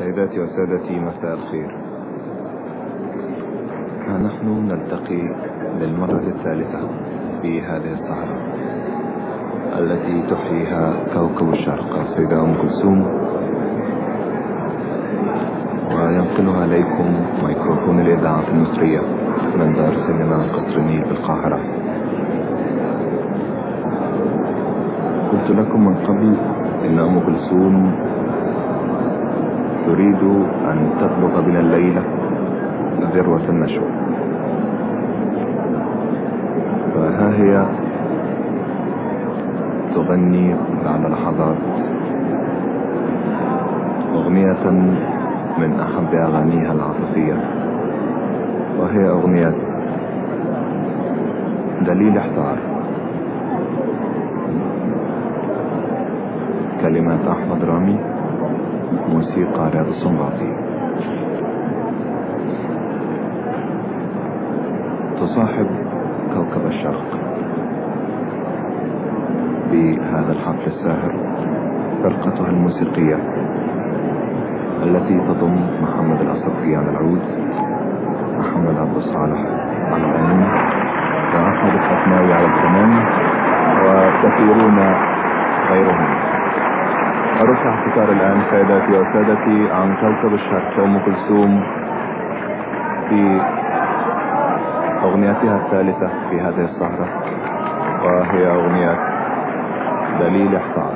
سيداتي وسادتي، مساء الخير. نحن نلتقي للمرة الثالثة في هذه السهرة التي تحييها كوكب الشرق السيدة أم كلثوم، وينقلها إليكم ميكروفون الإذاعة المصرية من دار سينما قصر النيل بالقاهرة. قلت لكم من قبل إن أم كلثوم تريد أن تبلغ بنا الليلة ذروة النشوة، فها هي تغني بعد لحظات أغنية من أحب أغانيها العاطفية، وهي أغنية دليل احتار، كلمات أحمد رامي، موسيقى رياض السنباطي. تصاحب كوكب الشرق بهذا الحفل الساهر فرقتها الموسيقية التي تضم محمد الأصفي على العود، محمد عبد الصالح على الغنم، وأحمد الحفناوي على الكمان، وكثيرون غيرهم. أرفع الستار الآن سيداتي وسادتي عن كوكب الشرق أم كلثوم في أغنيتها الثالثة في هذه السهرة، وهي أغنية دليل احتار.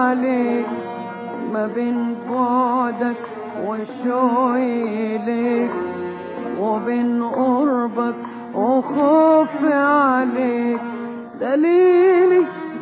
عليك ما بين بعدك وشوقي ليك وبين قربك وخوفي عليك دليلي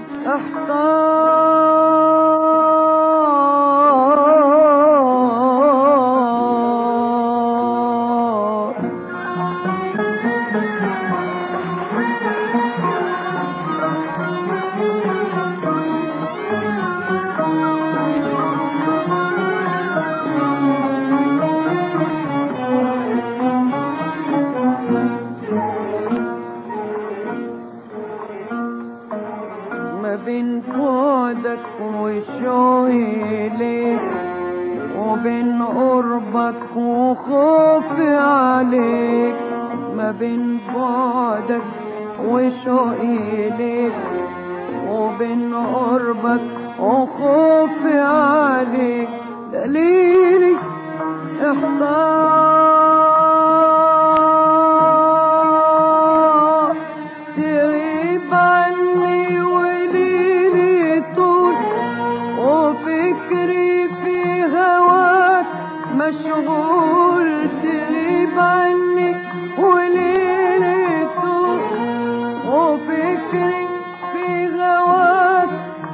بين بعدك وشوقي ليك وبين قربك وخوفي عليك ما بين بعدك وشوقي ليك وبين قربك وخوفي عليك دليلي احتار تغيب عني وليلي طول وفكري في هواك مشغول تغيب عني وليلي طول وفكري في هواك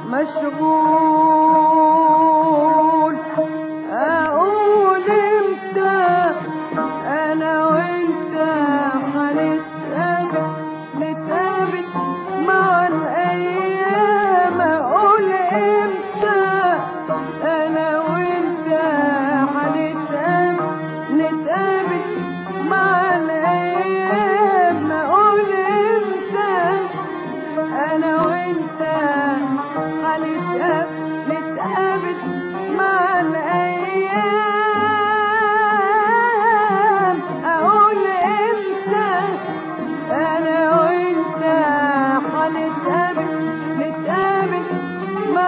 مشغول اقول امتى انا وانت هنتقابل نتقابل مع الايام اقول امتى انا وانت هنتقابل نتقابل مع الايام اقول امتى انا وانت هنتقابل نتقابل مع الايام اقول امتى انا وانت هنتقابل نتقابل مع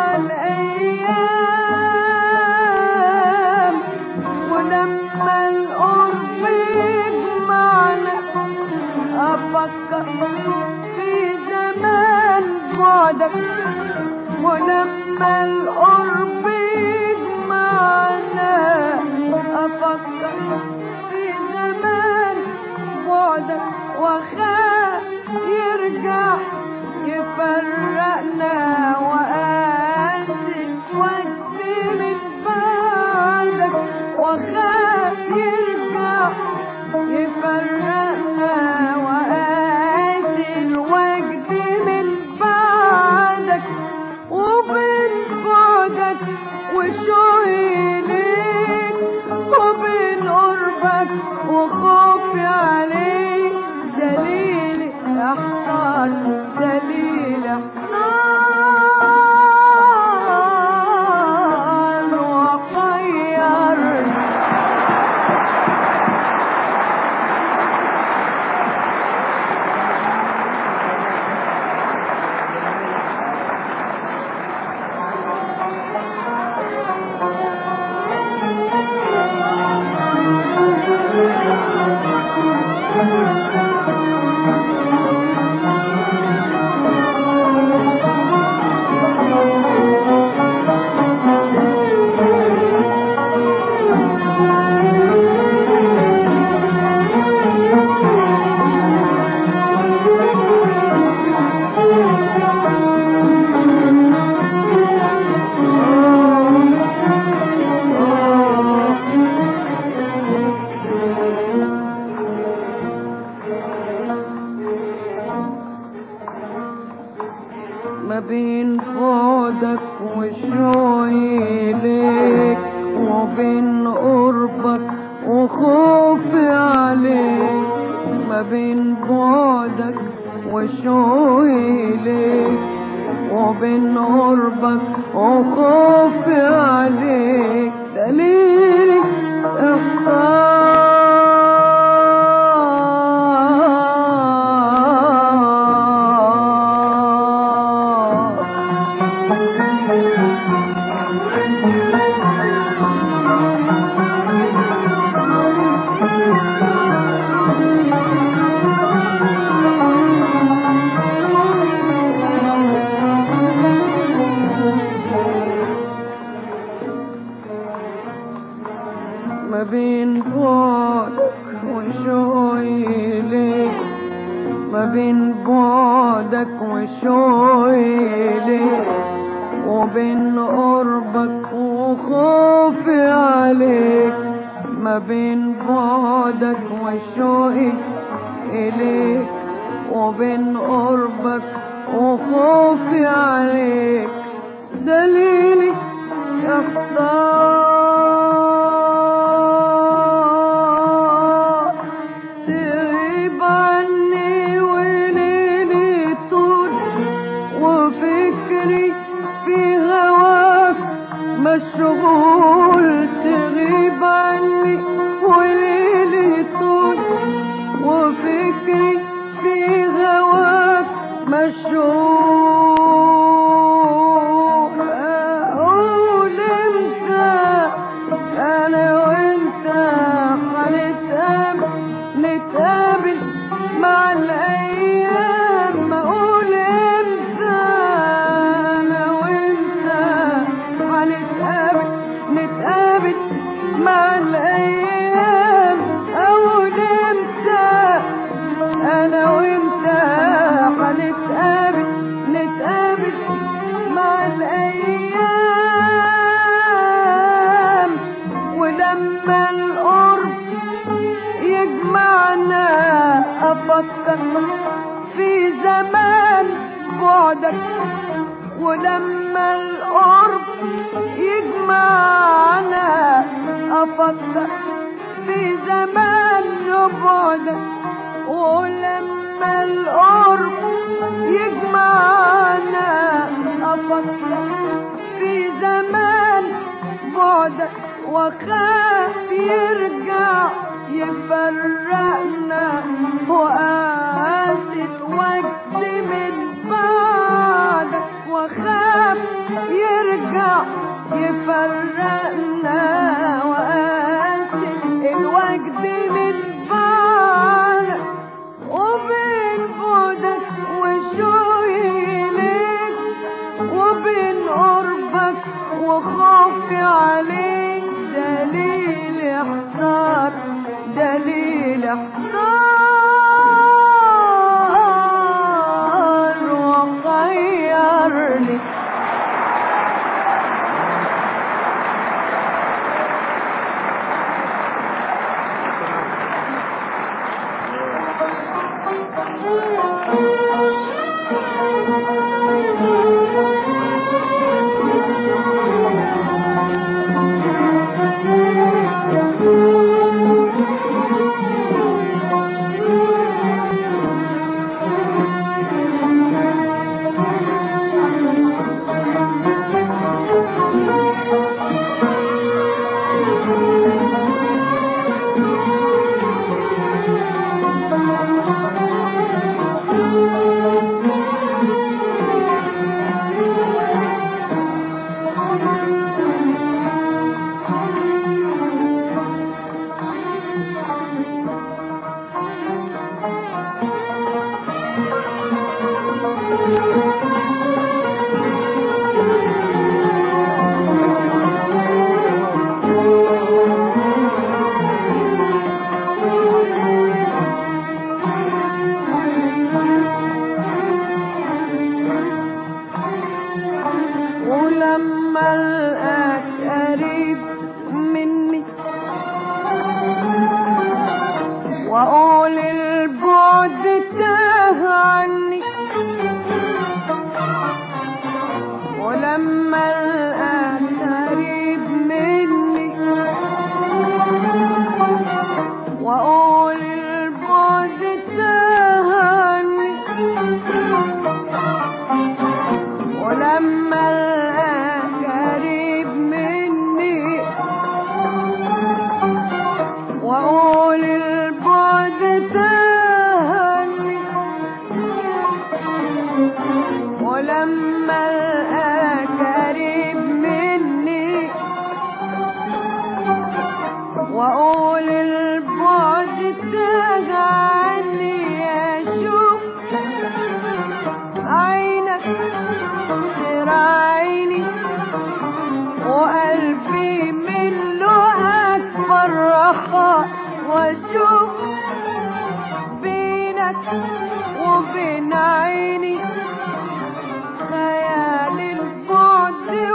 الايام ولما القرب يجمعنا افكر في زمان بعدك ولما القرب يجمعنا افكر في زمان بعدك واخاف يرجع يفرقنا وقاسي وجدي من بعدك واخاف يرجع يفرقنا وقاسي الوجد من بعدك وبين بعدك وشوقي ليك وبين قربك وخوفي عليك دليلي احتار دليلي احتار وحيرني ما بين بعدك وشوقي ليك وبين قربك وخوفي عليك ما بين بعدك وشوقي ليك وبين قربك وخوفي عليك دليلي وخوفي عليك دليلي اختار تغيب عني وليلي طول وفكري في هواك مشغول تغيب عني وليلي طول وفكري في هواك مشغول اقول امتى انا وانت نتقابل مع الايام اقول امتى انا وانت نتقابل مع الايام اقول امتى انا وانت نتقابل مع الايام ولما القرب يجمعنا افكر في زمان بعدك ولما القرب يجمعنا افكر في زمان بعدك ولما القرب يجمعنا افكر في زمان بعدك وخاف يرجع يفرقنا وقاسي الوجد من بعدك وخاف يرجع يفرقنا وقاسي الوجد من بعدك وبين بعدك وشوقي ليك وبين قربك وخوفي عليك دليل احتار وغيرني ولما القاك قريب مني واقول البعد تاه عني ولما القاك قريب مني واقول البعد تاه عني ولما قريب مني واقول البعد تهني ولما قريب مني واقول البعد تجعلني اشوف عينك تراعيني وقلبي من لقاك فرحة واشوف بينك وبين عيني خيال البعد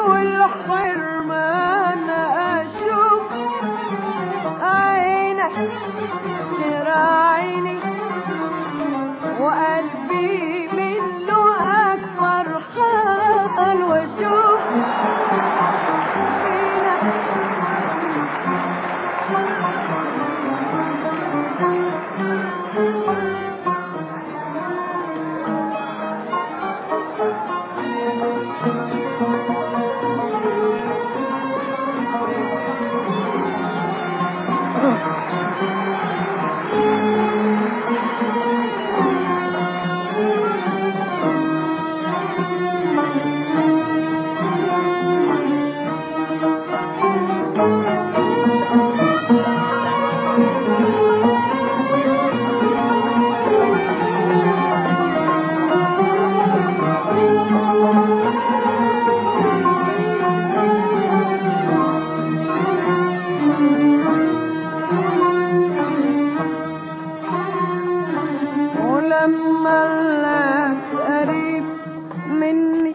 عني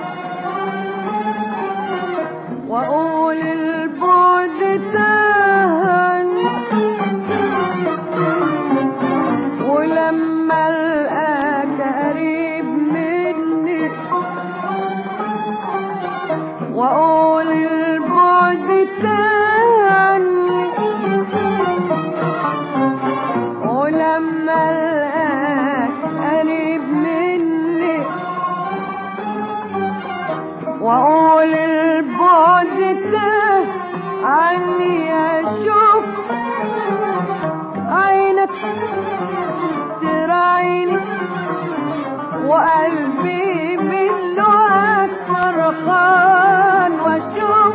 وأقول البعد تاهني، ولما ألقاك قريب مني وأقول البعد تاهني، ولما ألقاك قريب مني وأقول البعد تاه عني، أشوف عينك تراعيني وقلبي من لقاك فرحان، وأشوف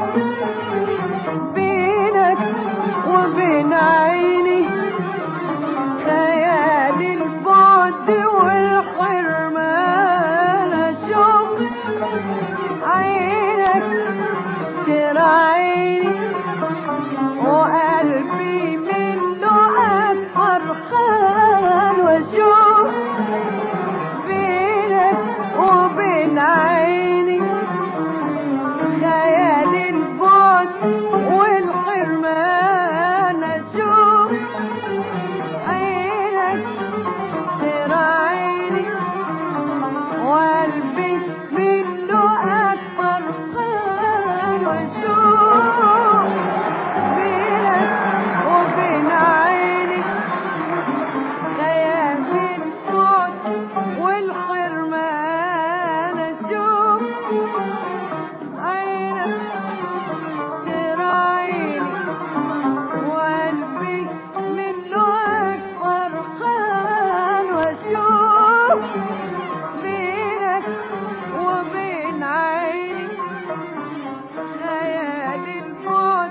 بينك وبين عيني خيال البعد والحرمان، أشوف عينك تراعيني وقلبي من لقاك فرحان، واشوف بينك وبين عيني خيال البعد والحرمان، اشوف عينك تراعيني وقلبي من لقاك فرحان، واشوف بينك وبين عيني خيال البعد والحرمان، اشوف عينك تراعيني وقلبي من لقاك فرحان، واشوف بينك وبين عيني خيال البعد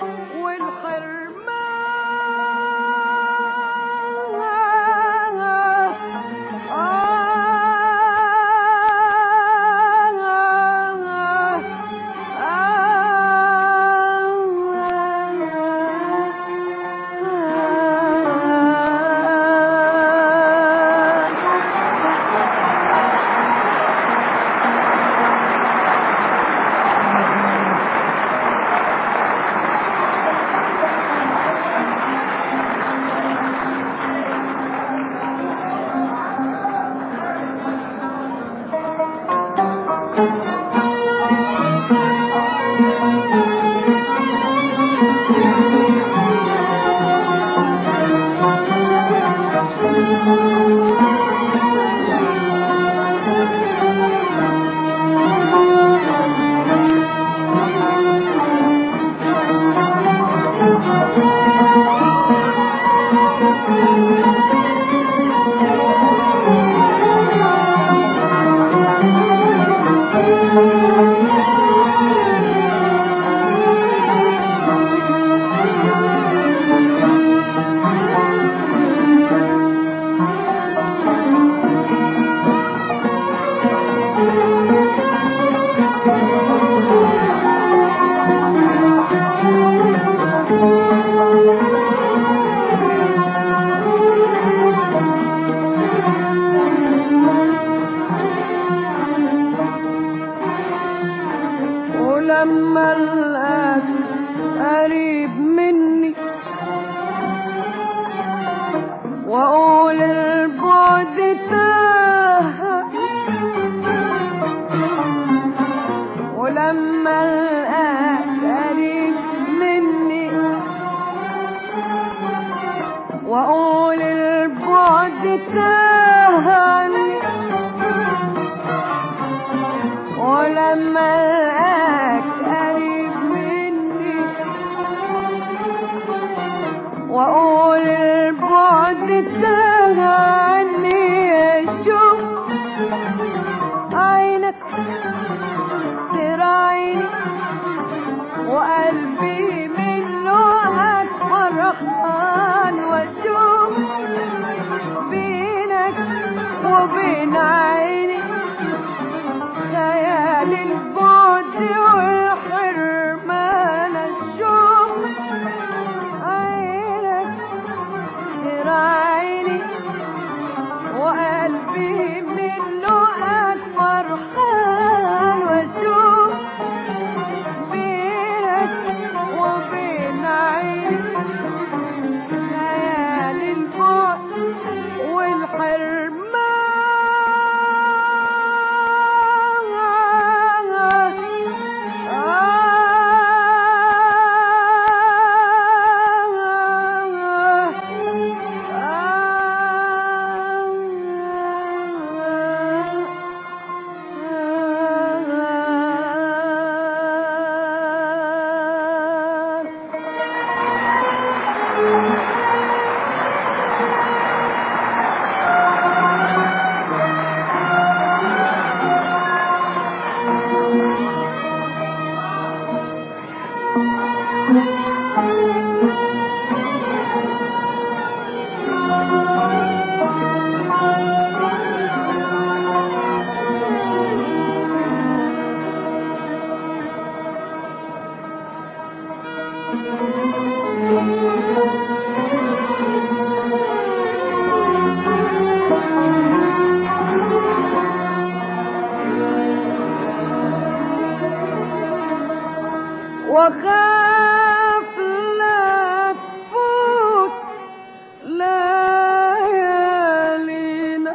ولما القاك قريب مني واقول البعد تاه، ولما القاك قريب مني واقول البعد تاه، ولما القاك قريب مني واقول البعد تاه عني، اشوف عينك تراعيني وقلبي من لقاك فرحان، واشوف بينك وبين عيني خيال البعد وخاف لا تفوت ليالينا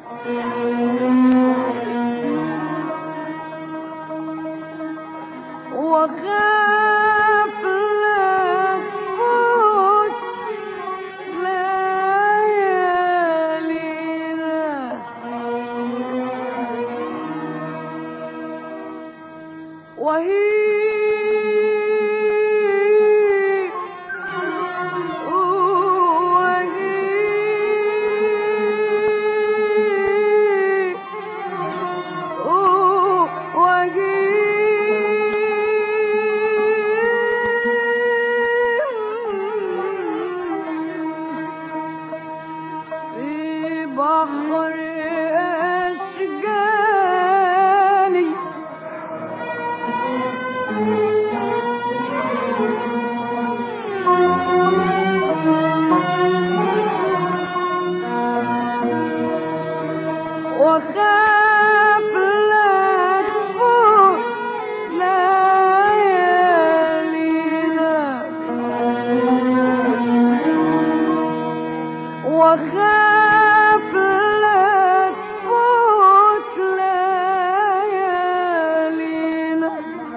وخاف لا تفوت ليالينا وهي بحر أشجاني وخاف لا تفوت ليالينا وخاف لا تفوت ليالينا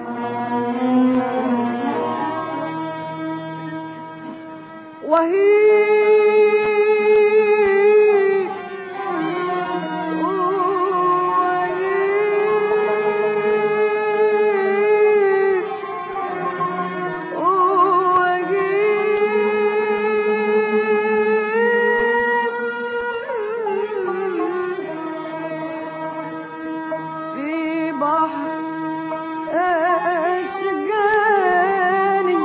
وهي في بحر أشجاني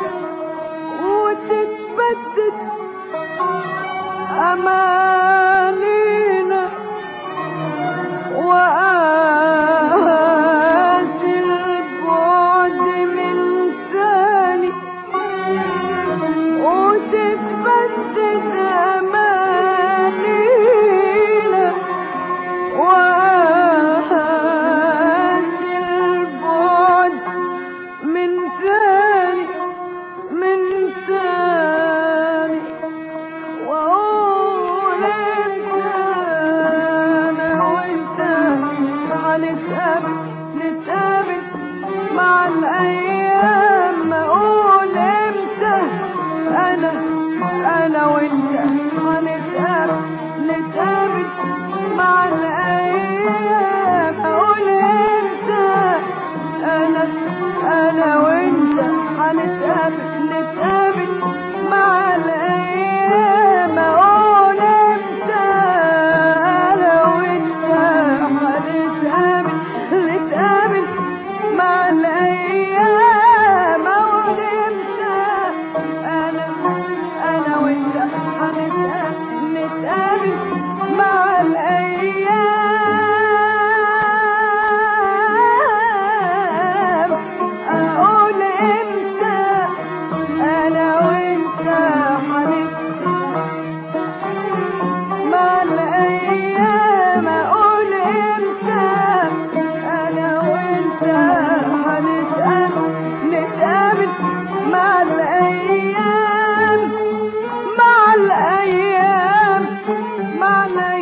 وتتبدد أمانينا وآسي البعد من ثاني وتتبدد أمانينا وآسي البعد من ثاني من ثاني وأقول أنت أنا وأنت هنتقابل نتقابل مع الأيام أقول أمتى أنا وأنت هنتقابل نتقابل مع الأيام أقول أمتى أنا وأنت هنتقابل نتقابل مع الأيام أقول أمتى أنا وأنت هنتقابل نتقابل مع الأيام أقول أمتى أنا وأنت هنتقابل نتقابل مع الأيام أقول إمتى أنا وأنت مع الأيام أقول إمتى أنا وأنت نتقابل مع الأيام مع الأيام مع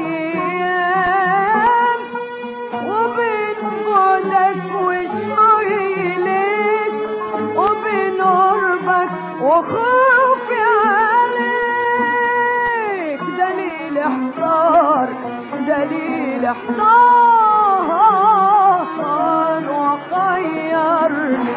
الأيام وبين بعدك وشوقي ليك وبين قربك وخوفي عليك دليل احتار دليل احتار وخيرني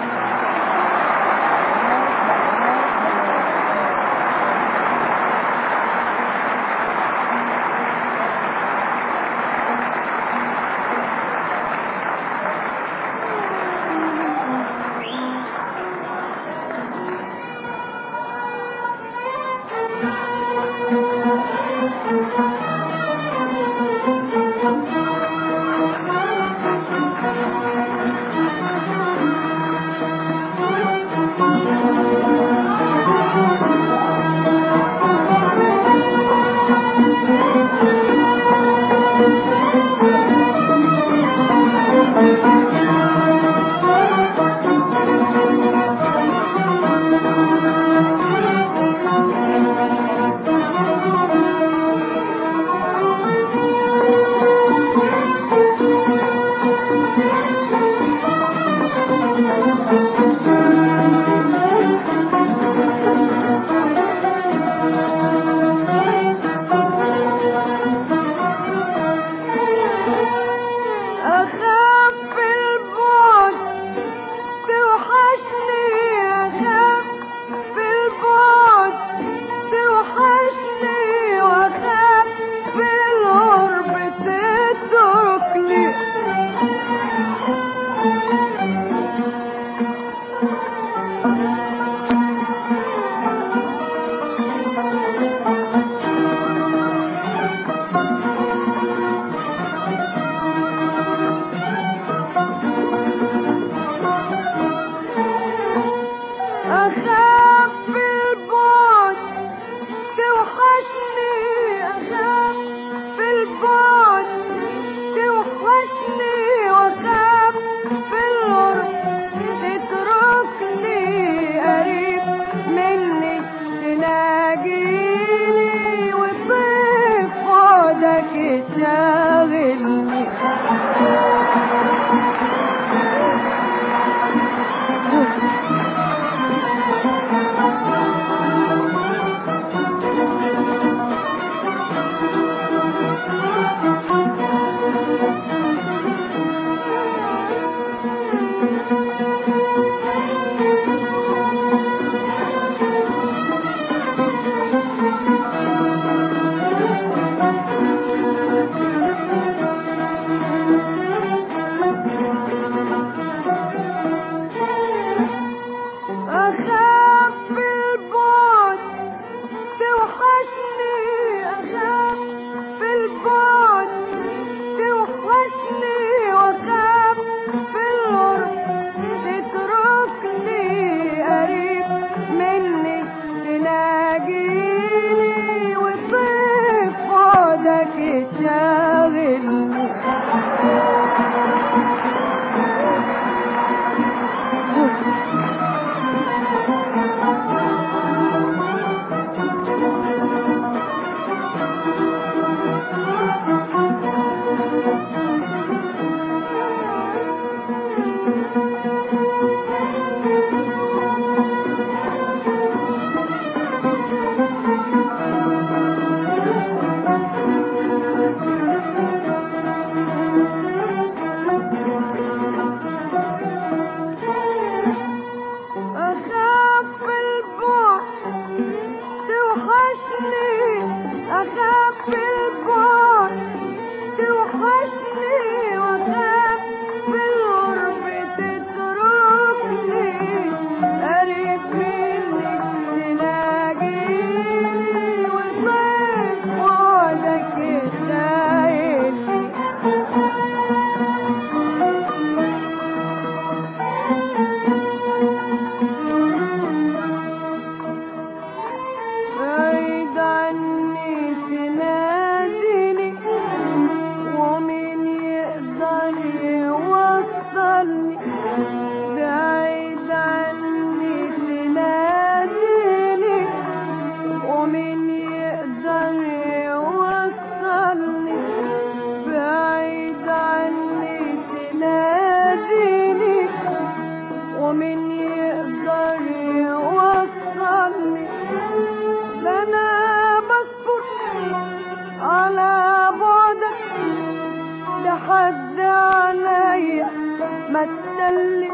تتكلم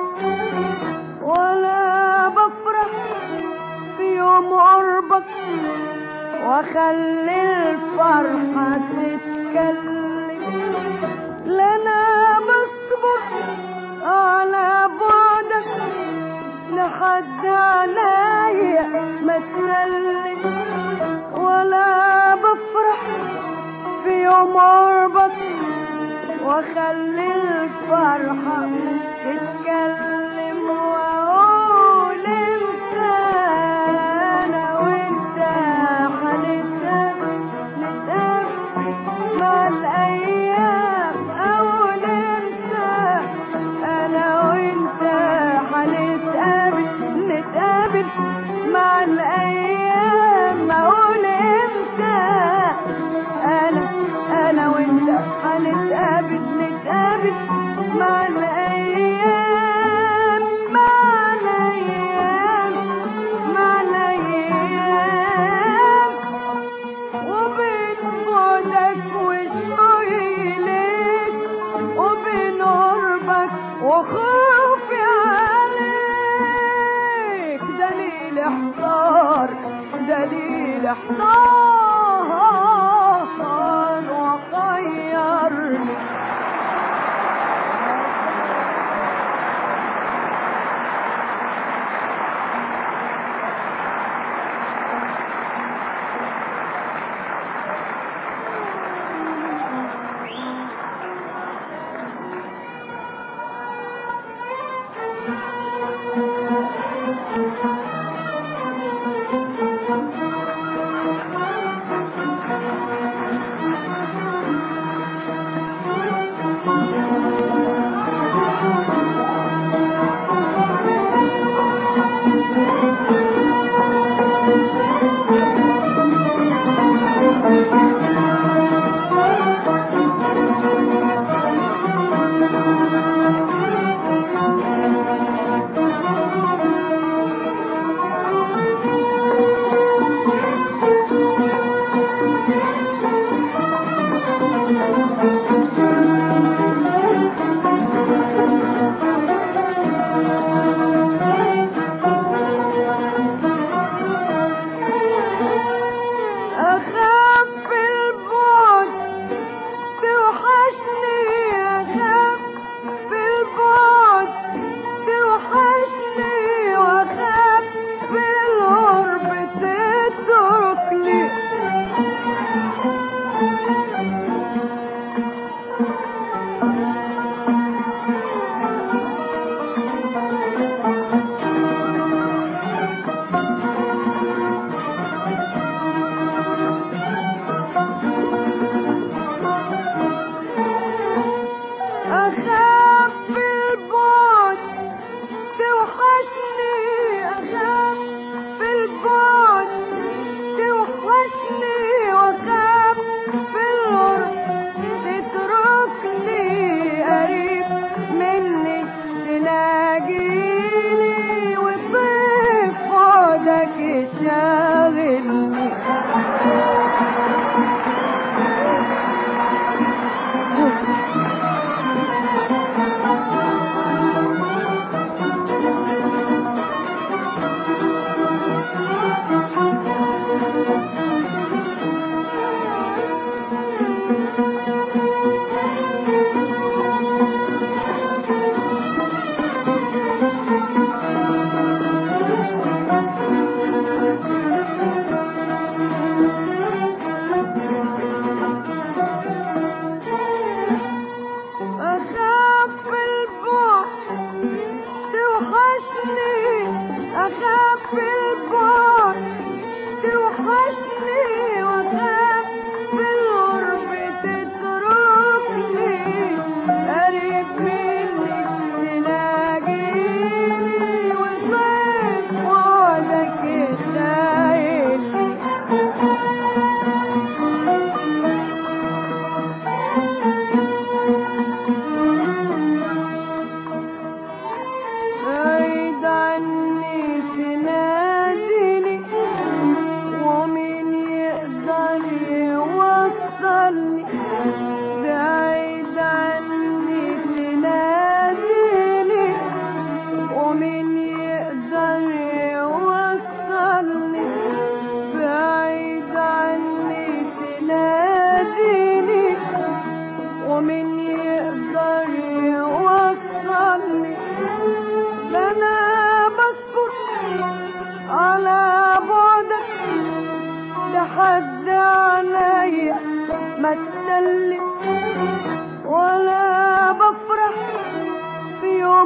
ولا بفرح في يوم قربك واخلي الفرحة تتكلم. لا انا بصبر على بعدك لحد عليا ما تسلم، ولا بفرح في يوم قربك واخلي الفرحة تتكلم واقول انت انا وانت هنتقابل مع الايام. اقول انت انا وانت هنتقابل مع الايام. اقول انت انا وانت هنتقابل مع الايام.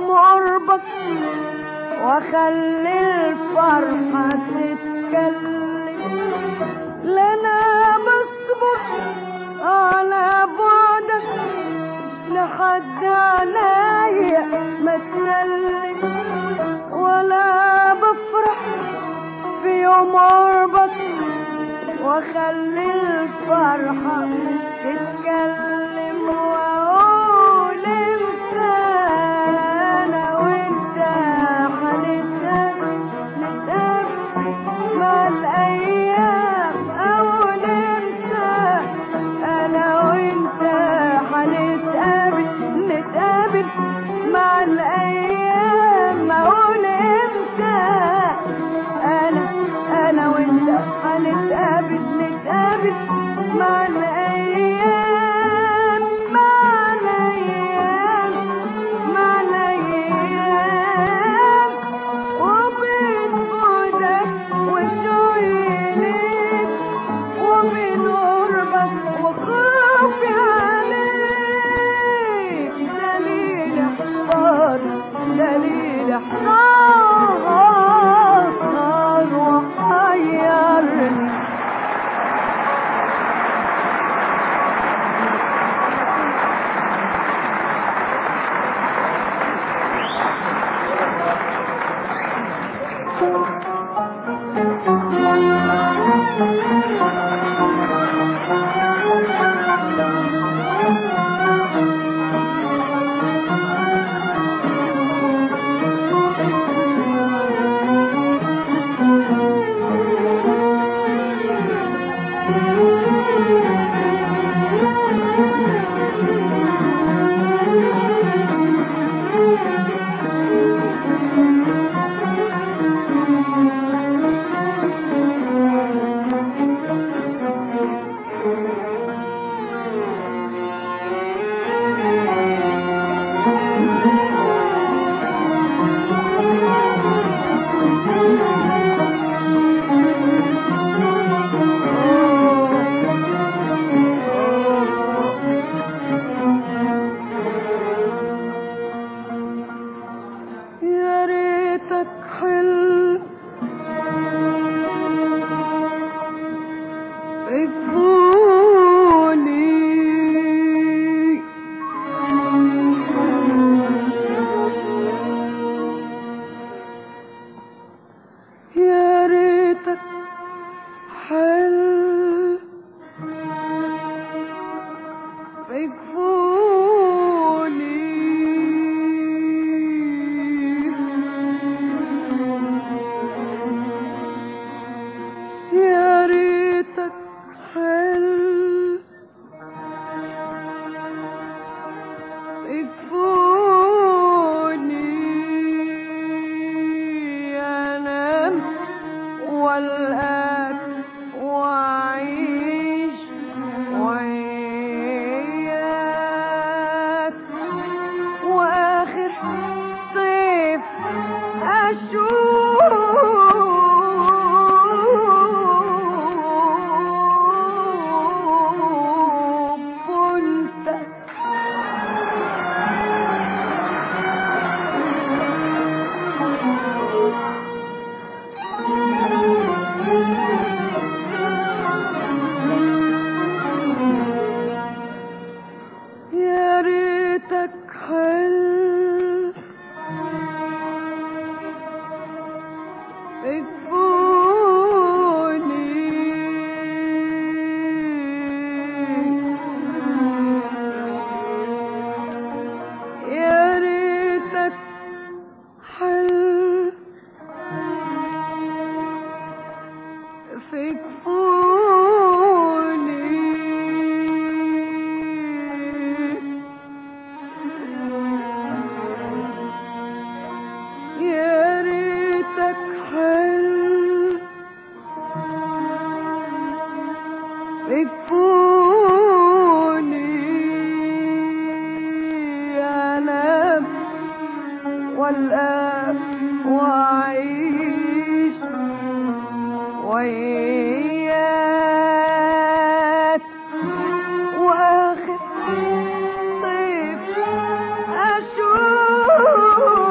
يوم قربك واخلي الفرحة تتكلم. لا انا بصبر على بعدك لحد عليا ما تسلم، ولا بفرح في يوم قربك واخلي الفرحة تتكلم، واقول انت انا وانت هنتقابل مع الايام. اقول انت انا وانت هنتقابل مع الايام. اقول انت انا وانت هنتقابل مع الايام، مع الايام، مع الايام. وبين بعدك وشوقي ليك وبين قربك وخوفي عليك، دليل احتار وحيرني. والآن وأعيش وياك وآخر طيف أشوف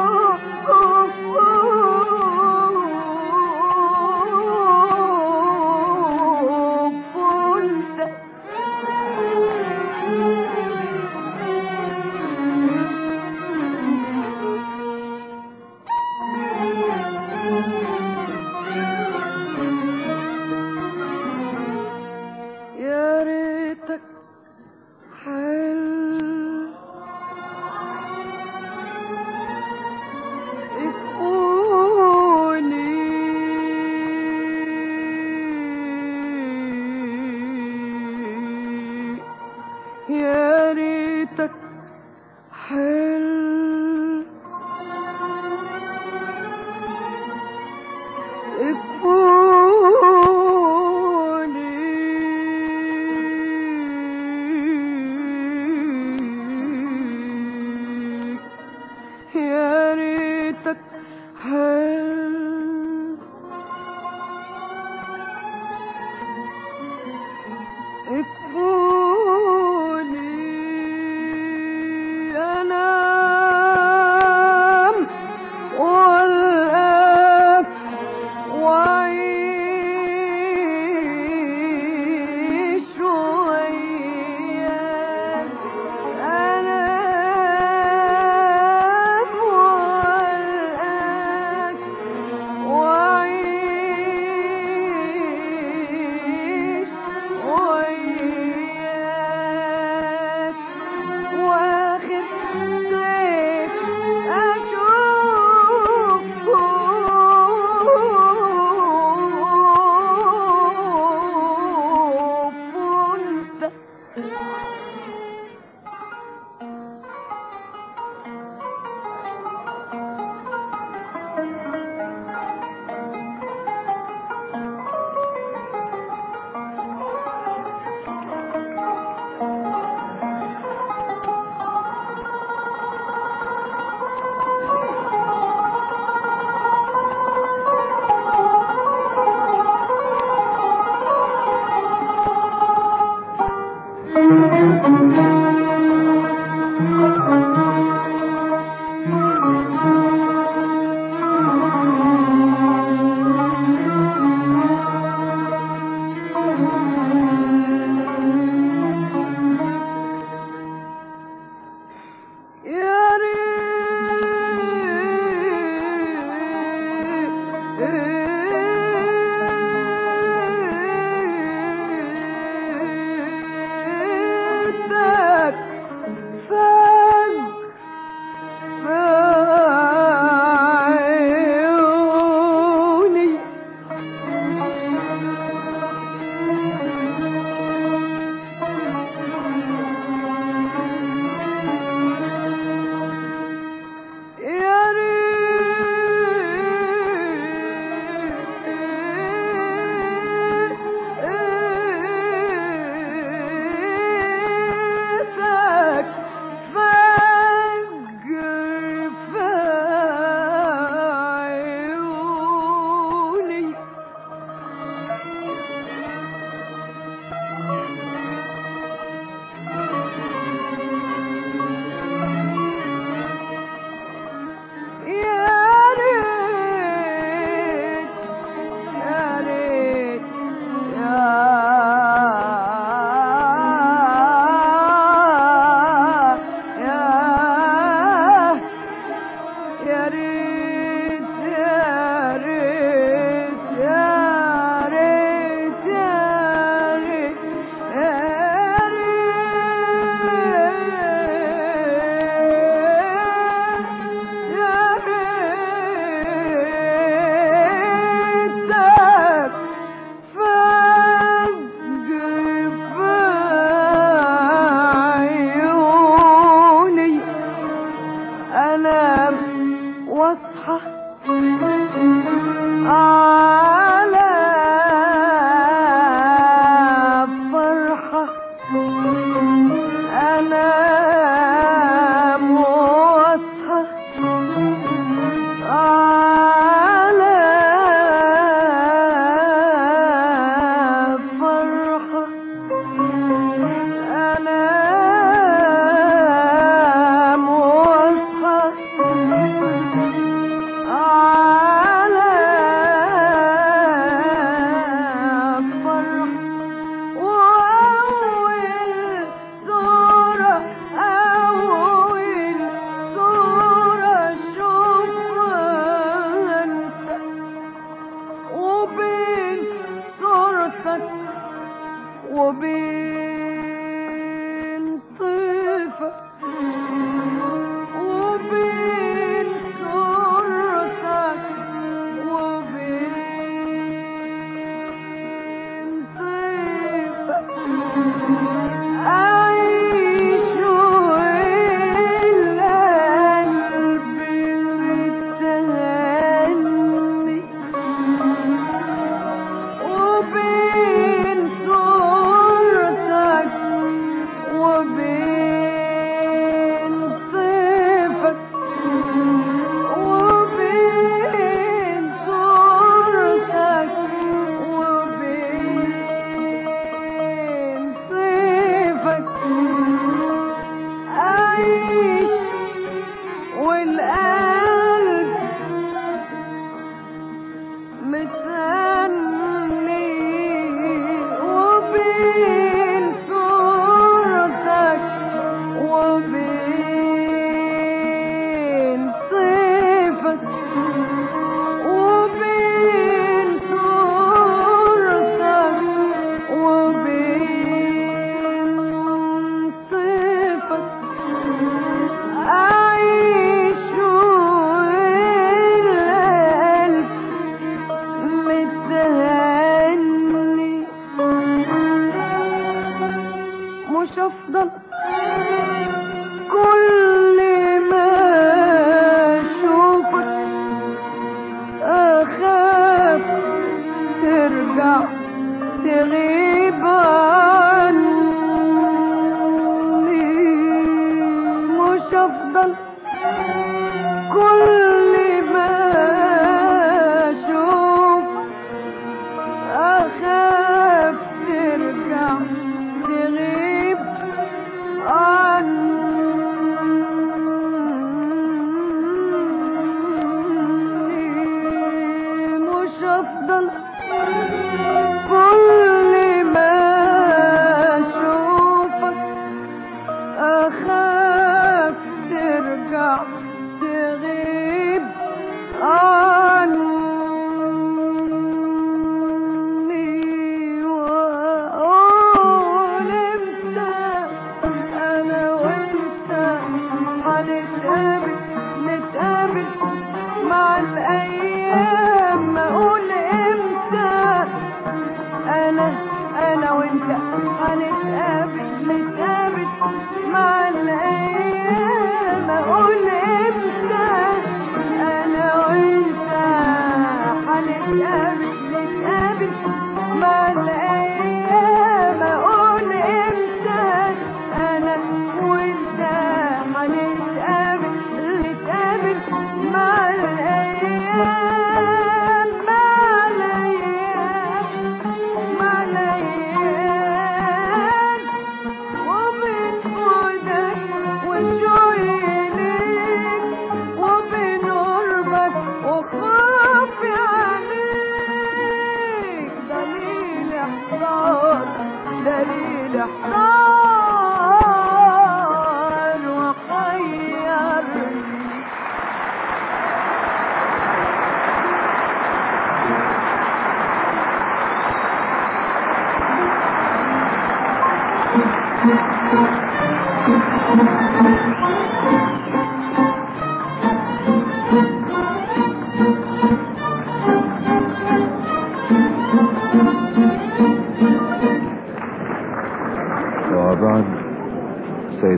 يا ريتك أنام والآك وعيش وياك أنام والآك وعيش وياك واخر ليك أنام واصحى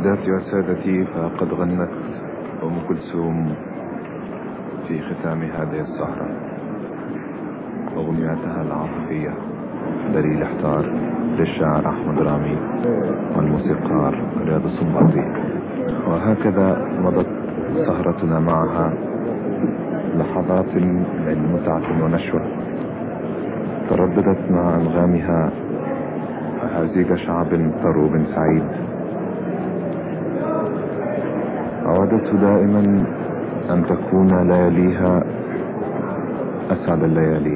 سيداتي وسادتي، فقد غنت أم كلثوم في ختام هذه السهرة أغنياتها العاطفية دليل احتار للشاعر أحمد رامي والموسيقار رياض السنباطي. وهكذا مضت سهرتنا معها لحظات من متعة ونشوة، ترددت مع أنغامها هزيج شعب طروب سعيد. أودت دائما أن تكون لياليها أسعد الليالي،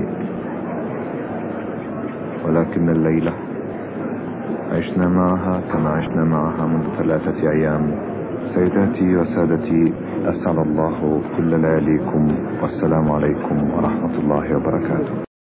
ولكن الليلة عشنا معها كما عشنا معها منذ 3 أيام. سيداتي وسادتي، أسعد الله كل لياليكم، والسلام عليكم ورحمة الله وبركاته.